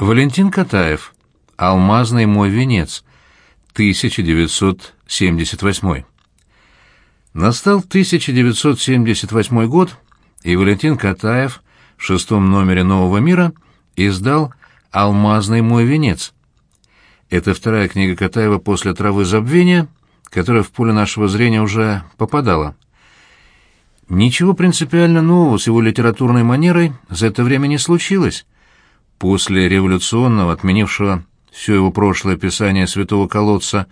Валентин Катаев. «Алмазный мой венец», 1978. Настал 1978 год, и Валентин Катаев в 6-м номере «Нового мира» издал «Алмазный мой венец». Это вторая книга Катаева после «Травы забвения», которая в поле нашего зрения уже попадала. Ничего принципиально нового с его литературной манерой за это время не случилось. После революционного, отменившего все его прошлое писание «Святого колодца»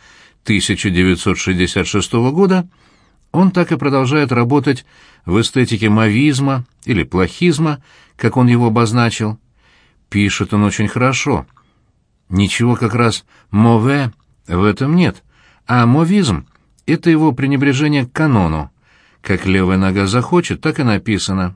1966 года, он так и продолжает работать в эстетике мавизма или плохизма, как он его обозначил. Пишет он очень хорошо. Ничего как раз «мове» в этом нет, а мовизм — это его пренебрежение к канону. Как левая нога захочет, так и написано.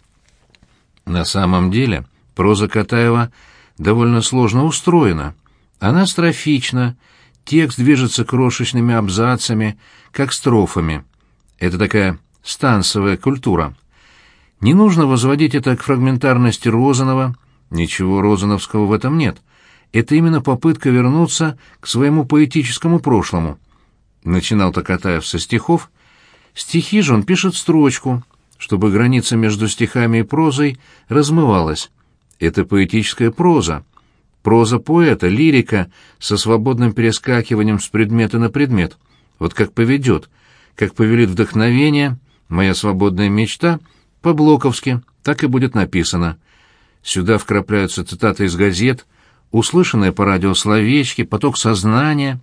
На самом деле проза Катаева довольно сложно устроена. Она строфична, текст движется крошечными абзацами, как строфами. Это такая станцевая культура. Не нужно возводить это к фрагментарности Розанова, ничего розановского в этом нет. Это именно попытка вернуться к своему поэтическому прошлому. Начинал-то Катаев со стихов. Стихи же он пишет строчку, чтобы граница между стихами и прозой размывалась. Это поэтическая проза. Проза поэта, лирика со свободным перескакиванием с предмета на предмет. Вот как поведет, как повелит вдохновение, моя свободная мечта, по-блоковски, так и будет написано. Сюда вкрапляются цитаты из газет, услышанные по радио словечки, поток сознания.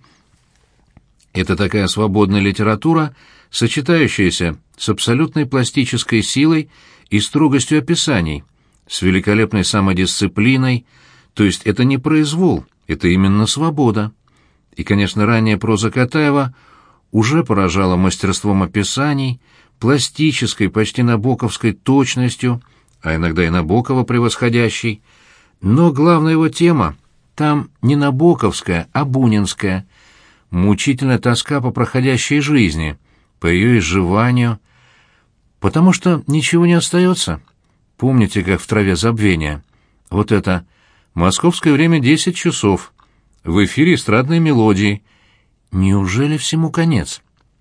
Это такая свободная литература, сочетающаяся с абсолютной пластической силой и строгостью описаний, с великолепной самодисциплиной, то есть это не произвол, это именно свобода. И, конечно, ранняя проза Катаева уже поражала мастерством описаний, пластической, почти набоковской точностью, а иногда и Набокова превосходящей. Но главная его тема там не набоковская, а бунинская, мучительная тоска по проходящей жизни, по ее изживанию, потому что ничего не остается. Помните, как в «Траве забвения»? Вот это «Московское время 10 часов». В эфире эстрадные мелодии. Неужели всему конец?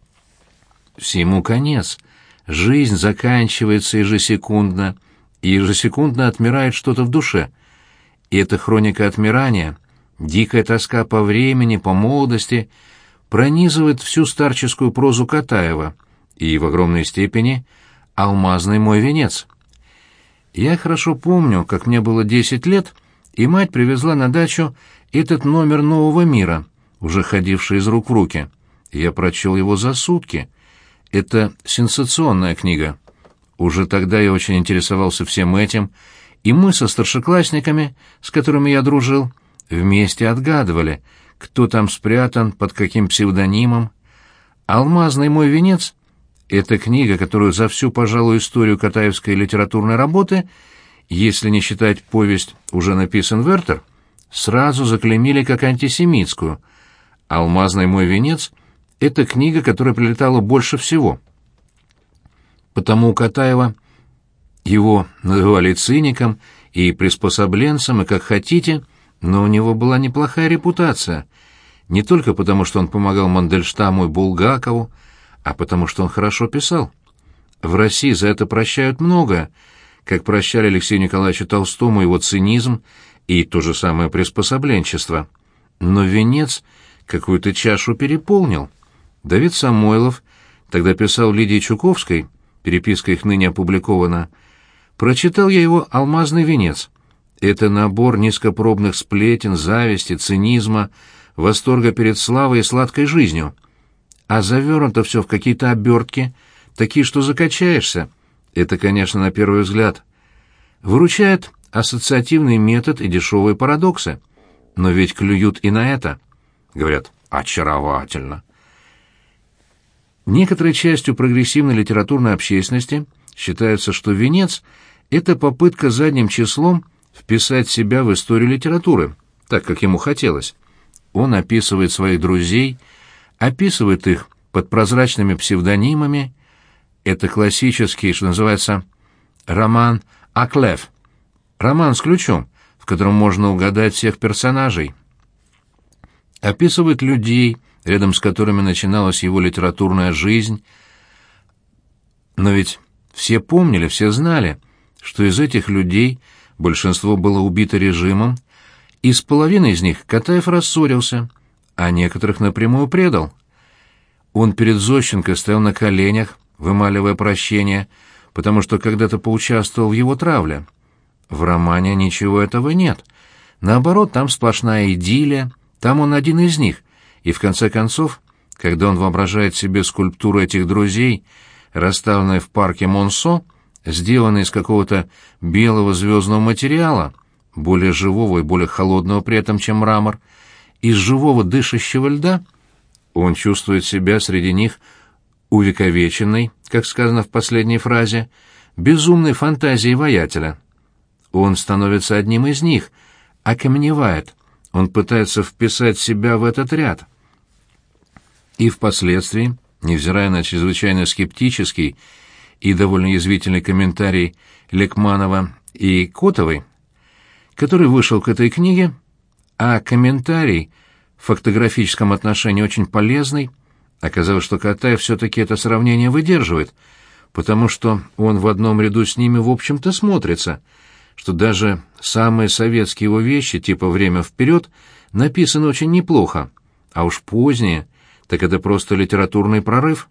Всему конец. Жизнь заканчивается ежесекундно, и ежесекундно отмирает что-то в душе. И эта хроника отмирания, дикая тоска по времени, по молодости, пронизывает всю старческую прозу Катаева и, в огромной степени, «Алмазный мой венец». Я хорошо помню, как мне было 10 лет, и мать привезла на дачу этот номер «Нового мира», уже ходивший из рук в руки. Я прочел его за сутки. Это сенсационная книга. Уже тогда я очень интересовался всем этим, и мы со старшеклассниками, с которыми я дружил, вместе отгадывали, кто там спрятан, под каким псевдонимом. «Алмазный мой венец» — это книга, которую за всю, пожалуй, историю катаевской литературной работы, если не считать повесть «Уже написан Вертер», сразу заклеймили как антисемитскую. «Алмазный мой венец» — это книга, которая прилетала больше всего. Потому у Катаева его называли циником и приспособленцем, и как хотите, но у него была неплохая репутация, не только потому, что он помогал Мандельштаму и Булгакову, а потому что он хорошо писал. В России за это прощают многое, как прощали Алексею Николаевичу Толстому его цинизм и то же самое приспособленчество. Но «Венец» какую-то чашу переполнил. Давид Самойлов тогда писал Лидии Чуковской, переписка их ныне опубликована, «Прочитал я его «Алмазный венец». Это набор низкопробных сплетен, зависти, цинизма, восторга перед славой и сладкой жизнью. А завернуто все в какие-то обертки, такие, что закачаешься. Это, конечно, на первый взгляд. Выручает ассоциативный метод и дешевые парадоксы. Но ведь клюют и на это. Говорят, очаровательно. Некоторой частью прогрессивной литературной общественности считается, что «Венец» — это попытка задним числом вписать себя в историю литературы, так, как ему хотелось. Он описывает своих друзей, описывает их под прозрачными псевдонимами. Это классический, что называется, роман «Аклев», роман с ключом, в котором можно угадать всех персонажей. Описывает людей, рядом с которыми начиналась его литературная жизнь. Но ведь все помнили, все знали, что из этих людей большинство было убито режимом, и с половиной из них Катаев рассорился, а некоторых напрямую предал. Он перед Зощенко стоял на коленях, вымаливая прощение, потому что когда-то поучаствовал в его травле. В романе ничего этого нет. Наоборот, там сплошная идиллия, там он один из них, и в конце концов, когда он воображает себе скульптуру этих друзей, расставленные в парке Монсо, сделанные из какого-то белого звездного материала, более живого и более холодного при этом, чем мрамор, из живого дышащего льда, он чувствует себя среди них увековеченной, как сказано в последней фразе, безумной фантазией воятеля. Он становится одним из них, окаменевает, он пытается вписать себя в этот ряд. И впоследствии, невзирая на чрезвычайно скептический и довольно язвительный комментарий Лекманова и Котовой, который вышел к этой книге, а комментарий в фактографическом отношении очень полезный, оказалось, что Катаев все-таки это сравнение выдерживает, потому что он в одном ряду с ними в общем-то смотрится, что даже самые советские его вещи, типа «Время вперед», написаны очень неплохо, а уж поздние, так это просто литературный прорыв.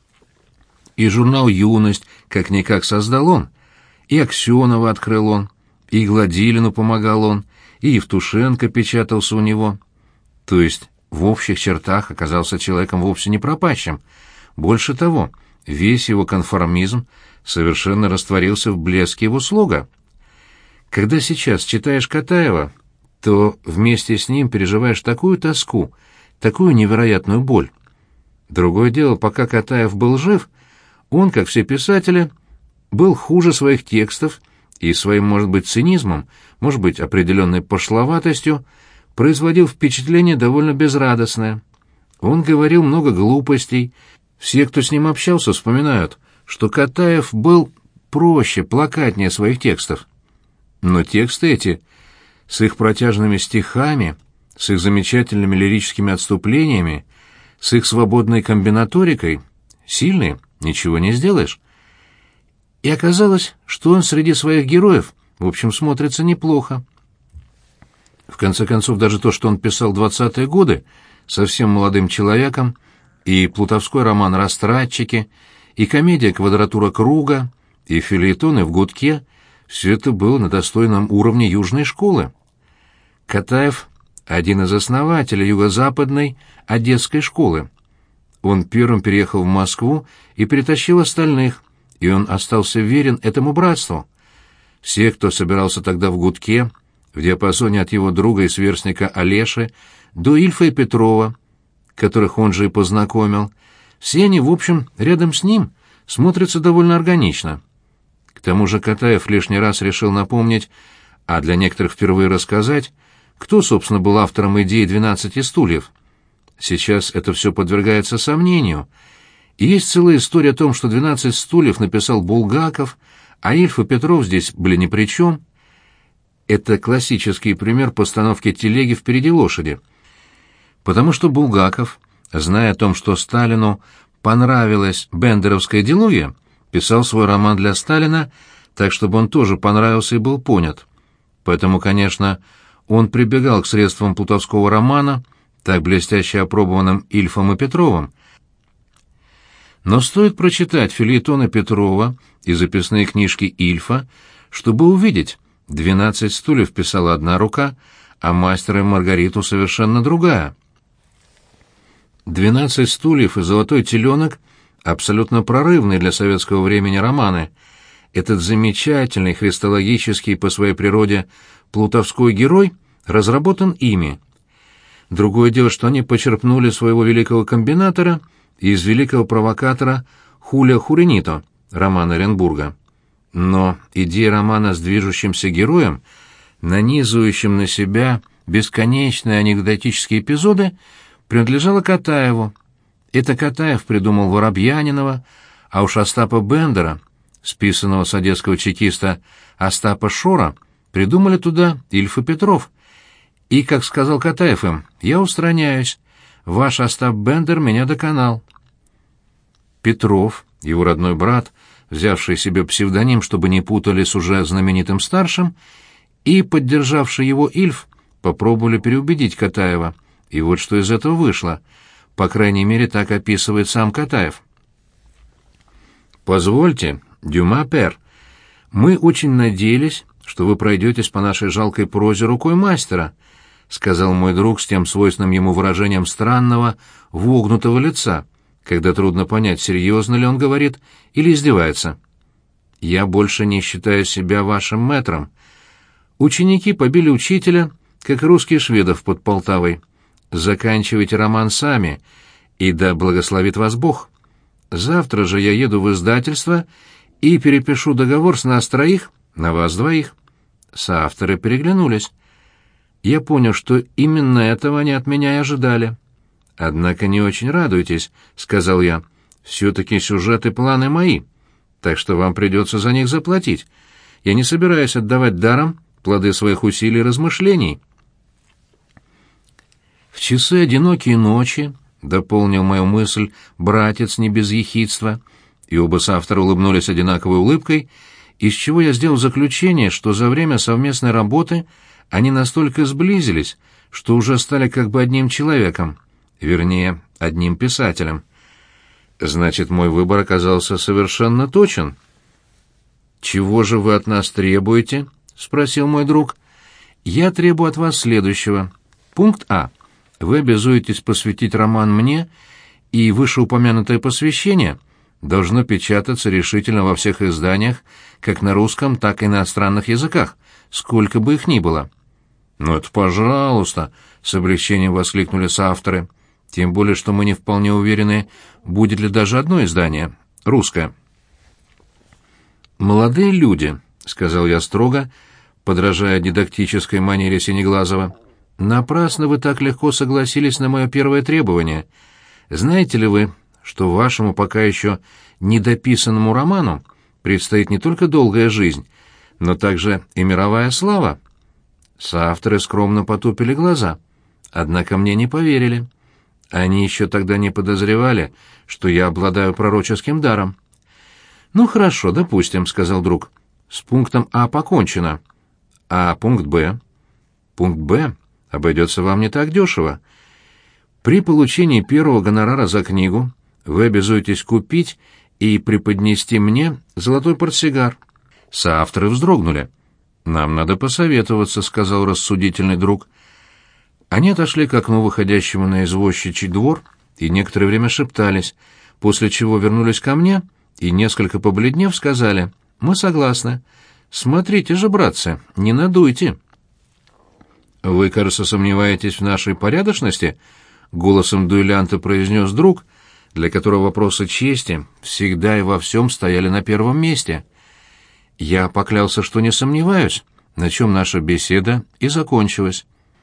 И журнал «Юность» как-никак создал он, и Аксенова открыл он, и Гладилину помогал он, и Евтушенко печатался у него. То есть в общих чертах оказался человеком вовсе не пропащим. Больше того, весь его конформизм совершенно растворился в блеске его слога. Когда сейчас читаешь Катаева, то вместе с ним переживаешь такую тоску, такую невероятную боль. Другое дело, пока Катаев был жив, он, как все писатели, был хуже своих текстов и своим, может быть, цинизмом, может быть, определенной пошловатостью, производил впечатление довольно безрадостное. Он говорил много глупостей. Все, кто с ним общался, вспоминают, что Катаев был проще, плакатнее своих текстов. Но тексты эти, с их протяжными стихами, с их замечательными лирическими отступлениями, с их свободной комбинаторикой, сильные, ничего не сделаешь. И оказалось, что он среди своих героев, в общем, смотрится неплохо. В конце концов, даже то, что он писал в 20-е годы, совсем молодым человеком, и плутовской роман «Растратчики», и комедия «Квадратура круга», и фельетоны в гудке, все это было на достойном уровне южной школы. Катаев — один из основателей юго-западной одесской школы. Он первым переехал в Москву и перетащил остальных, и он остался верен этому братству. Все, кто собирался тогда в гудке, в диапазоне от его друга и сверстника Олеши до Ильфа и Петрова, которых он же и познакомил, все они, в общем, рядом с ним смотрятся довольно органично. К тому же Катаев лишний раз решил напомнить, а для некоторых впервые рассказать, кто, собственно, был автором идеи «12 стульев». Сейчас это все подвергается сомнению. И есть целая история о том, что «12 стульев» написал Булгаков, а Ильф и Петров здесь были ни при чем. Это классический пример постановки телеги впереди лошади. Потому что Булгаков, зная о том, что Сталину понравилась бендеровская идеология, писал свой роман для Сталина так, чтобы он тоже понравился и был понят. Поэтому, конечно, он прибегал к средствам плутовского романа, так блестяще опробованным Ильфом и Петровым. Но стоит прочитать фельетоны Петрова и записные книжки Ильфа, чтобы увидеть, 12 стульев писала одна рука, а «Мастера и Маргариту» совершенно другая. 12 стульев и «Золотой теленок» — абсолютно прорывные для советского времени романы. Этот замечательный, христологический по своей природе плутовской герой разработан ими. Другое дело, что они почерпнули своего великого комбинатора из великого провокатора Хулия Хуренито, романа Оренбурга. Но идея романа с движущимся героем, нанизывающим на себя бесконечные анекдотические эпизоды, принадлежала Катаеву. Это Катаев придумал Воробьянинова, а уж Остапа Бендера, списанного с одесского чекиста Остапа Шора, придумали туда Ильф и Петров. И, как сказал Катаев им, я устраняюсь. Ваш Остап Бендер меня доконал. Петров, его родной брат, взявший себе псевдоним, чтобы не путали с уже знаменитым старшим, и поддержавший его Ильф, попробовали переубедить Катаева. И вот что из этого вышло. По крайней мере, так описывает сам Катаев. «Позвольте, Дюма пер, мы очень надеялись, что вы пройдетесь по нашей жалкой прозе рукой мастера», сказал мой друг с тем свойственным ему выражением странного, вогнутого лица, когда трудно понять, серьезно ли он говорит или издевается. «Я больше не считаю себя вашим мэтром. Ученики побили учителя, как русские шведов под Полтавой. Заканчивайте роман сами, и да благословит вас Бог. Завтра же я еду в издательство и перепишу договор с нас троих на вас двоих». Соавторы переглянулись. Я понял, что именно этого они от меня и ожидали. «Однако не очень радуйтесь», — сказал я. «Все-таки сюжет и планы мои, так что вам придется за них заплатить. Я не собираюсь отдавать даром плоды своих усилий и размышлений». «В часы одинокие ночи», — дополнил мою мысль братец не без ехидства, и оба соавтора улыбнулись одинаковой улыбкой, из чего я сделал заключение, что за время совместной работы они настолько сблизились, что уже стали как бы одним человеком, вернее, одним писателем. Значит, мой выбор оказался совершенно точен. «Чего же вы от нас требуете?» — спросил мой друг. «Я требую от вас следующего. Пункт А. Вы обязуетесь посвятить роман мне, и вышеупомянутое посвящение должно печататься решительно во всех изданиях, как на русском, так и на иностранных языках, сколько бы их ни было». «Ну это пожалуйста!» — с облегчением воскликнули соавторы. «Тем более, что мы не вполне уверены, будет ли даже одно издание, русское». «Молодые люди», — сказал я строго, подражая дидактической манере Синеглазова, — «напрасно вы так легко согласились на мое первое требование. Знаете ли вы, что вашему пока еще недописанному роману предстоит не только долгая жизнь, но также и мировая слава?» Соавторы скромно потупили глаза, однако мне не поверили. Они еще тогда не подозревали, что я обладаю пророческим даром. «Ну хорошо, допустим», — сказал друг. «С пунктом А покончено. А пункт Б?» «Пункт Б обойдется вам не так дешево. При получении первого гонорара за книгу вы обязуетесь купить и преподнести мне золотой портсигар». Соавторы вздрогнули. «Нам надо посоветоваться», — сказал рассудительный друг. Они отошли к окну, выходящему на извозчичий двор, и некоторое время шептались, после чего вернулись ко мне и, несколько побледнев, сказали: «Мы согласны. Смотрите же, братцы, не надуйте». «Вы, кажется, сомневаетесь в нашей порядочности?» — голосом дуэлянта произнес друг, для которого вопросы чести всегда и во всем стояли на первом месте. Я поклялся, что не сомневаюсь, на чем наша беседа и закончилась.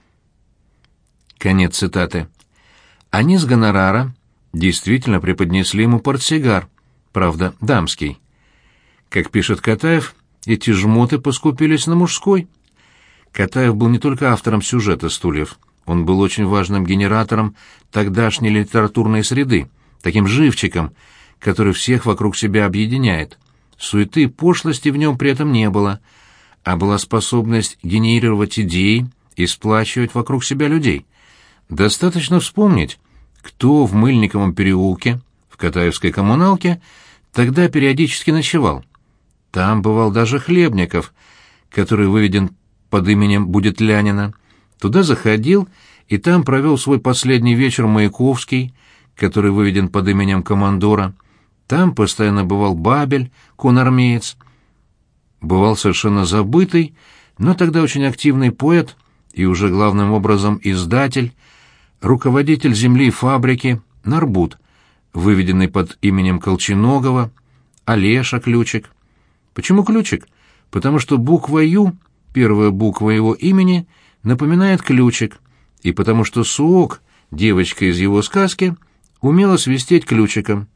Конец цитаты. Они с гонорара действительно преподнесли ему портсигар, правда, дамский. Как пишет Катаев, эти жмоты поскупились на мужской. Катаев был не только автором сюжета «Стульев», он был очень важным генератором тогдашней литературной среды, таким живчиком, который всех вокруг себя объединяет. Суеты и пошлости в нем при этом не было, а была способность генерировать идеи и сплачивать вокруг себя людей. Достаточно вспомнить, кто в Мыльниковом переулке, в Катаевской коммуналке, тогда периодически ночевал. Там бывал даже Хлебников, который выведен под именем Будетлянина. Туда заходил, и там провел свой последний вечер Маяковский, который выведен под именем Командора. Там постоянно бывал Бабель, конармеец. Бывал совершенно забытый, но тогда очень активный поэт и уже главным образом издатель, руководитель земли и фабрики Нарбут, выведенный под именем Колченогова, Олеша Ключик. Почему Ключик? Потому что буква «Ю», первая буква его имени, напоминает ключик, и потому что Суок, девочка из его сказки, умела свистеть ключиком.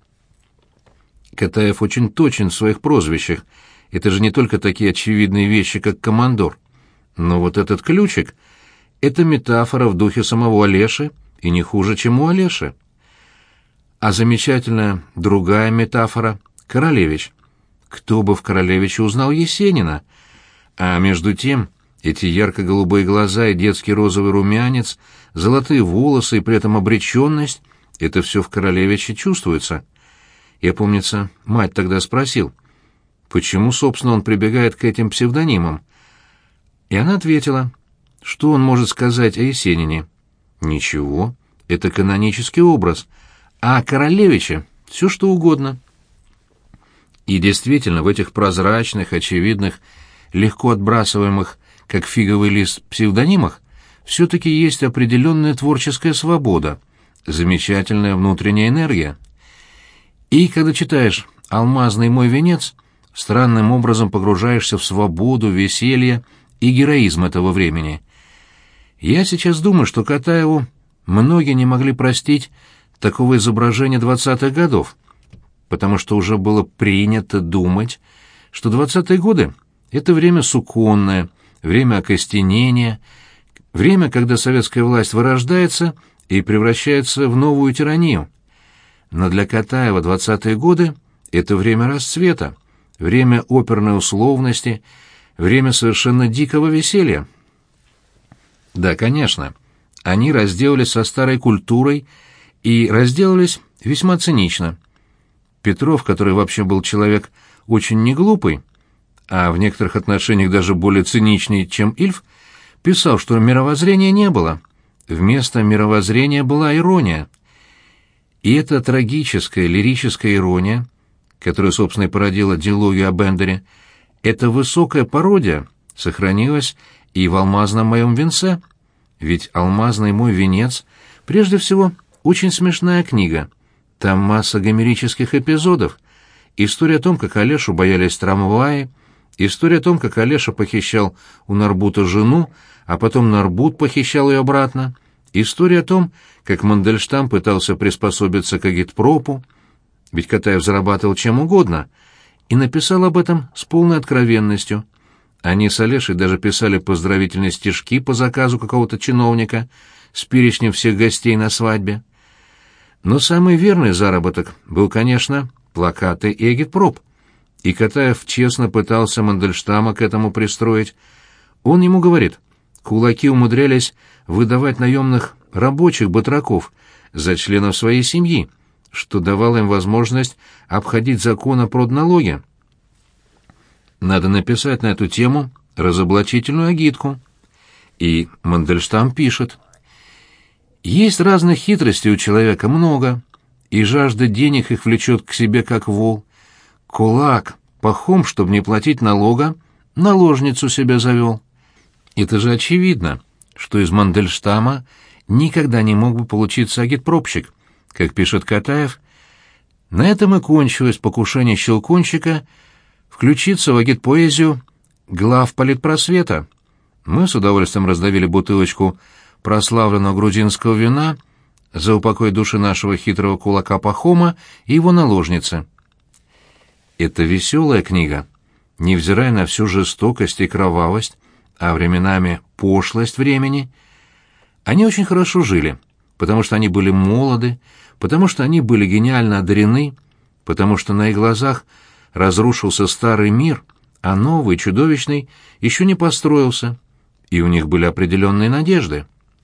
Катаев очень точен в своих прозвищах. Это же не только такие очевидные вещи, как командор. Но вот этот ключик — это метафора в духе самого Олеши, и не хуже, чем у Олеши. А замечательная другая метафора — Королевич. Кто бы в Королевиче узнал Есенина? А между тем эти ярко-голубые глаза и детский розовый румянец, золотые волосы и при этом обреченность — это все в Королевиче чувствуется. Я, помнится, мать тогда спросил, почему, собственно, он прибегает к этим псевдонимам. И она ответила, что он может сказать о Есенине. Ничего, это канонический образ, а о Королевиче все что угодно. И действительно, в этих прозрачных, очевидных, легко отбрасываемых, как фиговый лист, псевдонимах все-таки есть определенная творческая свобода, замечательная внутренняя энергия. И когда читаешь «Алмазный мой венец», странным образом погружаешься в свободу, веселье и героизм этого времени. Я сейчас думаю, что Катаеву многие не могли простить такого изображения 20-х годов, потому что уже было принято думать, что 20-е годы — это время суконное, время окостенения, время, когда советская власть вырождается и превращается в новую тиранию. Но для Катаева 20-е годы — это время расцвета, время оперной условности, время совершенно дикого веселья. Да, конечно, они разделались со старой культурой и разделались весьма цинично. Петров, который вообще был человек очень неглупый, а в некоторых отношениях даже более циничный, чем Ильф, писал, что мировоззрения не было. Вместо мировоззрения была ирония. И эта трагическая лирическая ирония, которая, собственно, и породила дилогию о Бендере, эта высокая пародия сохранилась и в «Алмазном моем венце». Ведь «Алмазный мой венец» прежде всего очень смешная книга. Там масса гомерических эпизодов. История о том, как Олешу боялись трамваи, история о том, как Олеша похищал у Нарбута жену, а потом Нарбут похищал ее обратно, история о том, как Мандельштам пытался приспособиться к агитпропу, ведь Катаев зарабатывал чем угодно, и написал об этом с полной откровенностью. Они с Олешей даже писали поздравительные стишки по заказу какого-то чиновника с перечнем всех гостей на свадьбе. Но самый верный заработок был, конечно, плакаты и агитпроп. И Катаев честно пытался Мандельштама к этому пристроить. Он ему говорит, кулаки умудрялись выдавать наемных рабочих батраков за членов своей семьи, что давало им возможность обходить закон о продналоге. Надо написать на эту тему разоблачительную агитку. И Мандельштам пишет. Есть разных хитростей у человека много, и жажда денег их влечет к себе как вол. Кулак, пахом, чтобы не платить налога, наложницу себе завел. Это же очевидно, что из Мандельштама никогда не мог бы получиться агитпропщик, как пишет Катаев. На этом и кончилось покушение Щелкунчика включиться в агитпоэзию глав политпросвета. Мы с удовольствием раздавили бутылочку прославленного грузинского вина за упокой души нашего хитрого кулака Пахома и его наложницы. Это веселая книга, невзирая на всю жестокость и кровавость, а временами пошлость времени. Они очень хорошо жили, потому что они были молоды, потому что они были гениально одарены, потому что на их глазах разрушился старый мир, а новый, чудовищный, еще не построился, и у них были определенные надежды.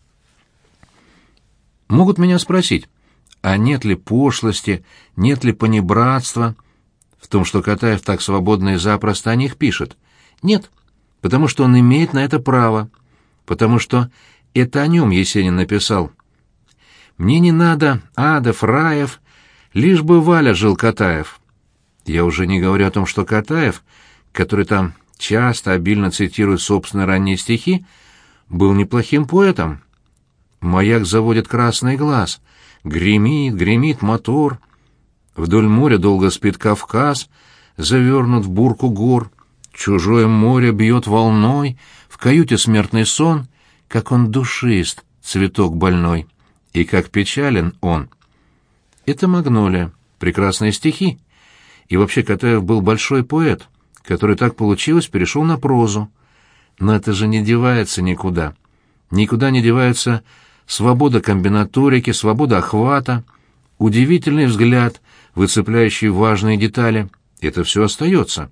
Могут меня спросить, а нет ли пошлости, нет ли понебратства в том, что Катаев так свободно и запросто о них пишет? Нет, потому что он имеет на это право, потому что это о нем Есенин написал. «Мне не надо адов, раев, лишь бы Валя жил Катаев». Я уже не говорю о том, что Катаев, который там часто обильно цитирует собственные ранние стихи, был неплохим поэтом. Маяк заводит красный глаз, гремит, гремит мотор. Вдоль моря долго спит Кавказ, завернут в бурку гор. Чужое море бьет волной, в каюте смертный сон, как он душист, цветок больной, и как печален он. Это «Магнолия», прекрасные стихи. И вообще Катаев был большой поэт, который, так получилось, перешел на прозу. Но это же не девается никуда. Никуда не девается свобода комбинаторики, свобода охвата, удивительный взгляд, выцепляющий важные детали. Это все остается.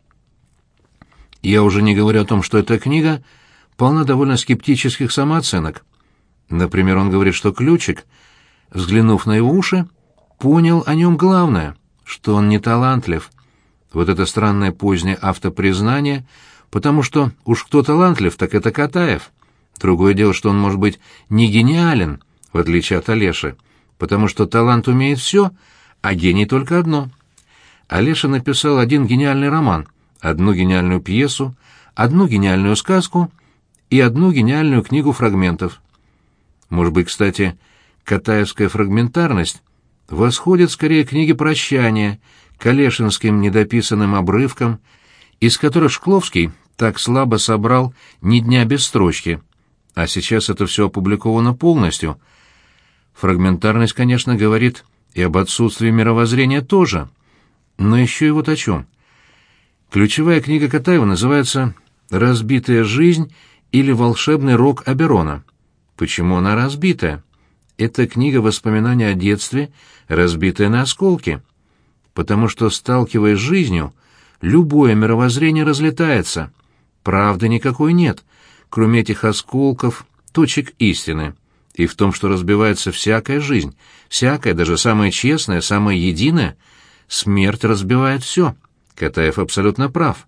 Я уже не говорю о том, что эта книга полна довольно скептических самооценок. Например, он говорит, что Ключик, взглянув на его уши, понял о нем главное, что он не талантлив. Вот это странное позднее автопризнание, потому что уж кто талантлив, так это Катаев. Другое дело, что он может быть не гениален, в отличие от Олеши, потому что талант умеет все, а гений только одно. Олеша написал один гениальный роман, одну гениальную пьесу, одну гениальную сказку и одну гениальную книгу фрагментов. Может быть, кстати, катаевская фрагментарность восходит скорее к книге «Прощания», к олешинским недописанным обрывкам, из которых Шкловский так слабо собрал «Ни дня без строчки». А сейчас это все опубликовано полностью. Фрагментарность, конечно, говорит и об отсутствии мировоззрения тоже. Но еще и вот о чем. Ключевая книга Катаева называется «Разбитая жизнь» или «Волшебный рок Оберона». Почему она разбитая? Это книга воспоминаний о детстве, разбитая на осколки. Потому что, сталкиваясь с жизнью, любое мировоззрение разлетается. Правды никакой нет, кроме этих осколков, точек истины. И в том, что разбивается всякая жизнь, всякая, даже самая честная, самая единая, смерть разбивает все. Катаев абсолютно прав.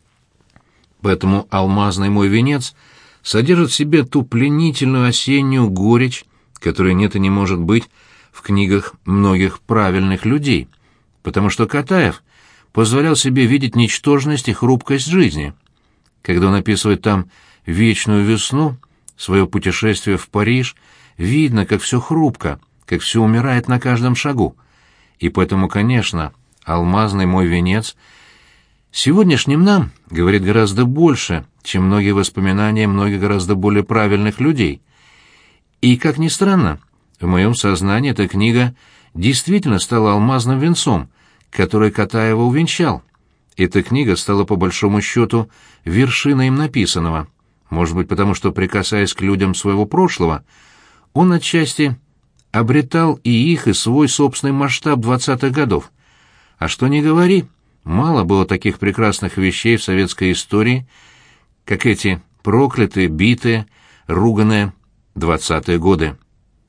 Поэтому «Алмазный мой венец» содержит в себе ту пленительную осеннюю горечь, которой нет и не может быть в книгах многих правильных людей, потому что Катаев позволял себе видеть ничтожность и хрупкость жизни. Когда он описывает там вечную весну, свое путешествие в Париж, видно, как все хрупко, как все умирает на каждом шагу. И поэтому, конечно, «Алмазный мой венец» сегодняшним нам говорит гораздо больше, чем многие воспоминания многих гораздо более правильных людей. И, как ни странно, в моем сознании эта книга действительно стала алмазным венцом, который Катаева увенчал. Эта книга стала, по большому счету, вершиной им написанного. Может быть, потому что, прикасаясь к людям своего прошлого, он отчасти обретал и их, и свой собственный масштаб 20-х годов. А что ни говори, мало было таких прекрасных вещей в советской истории, как эти проклятые, битые, руганые 20-е годы.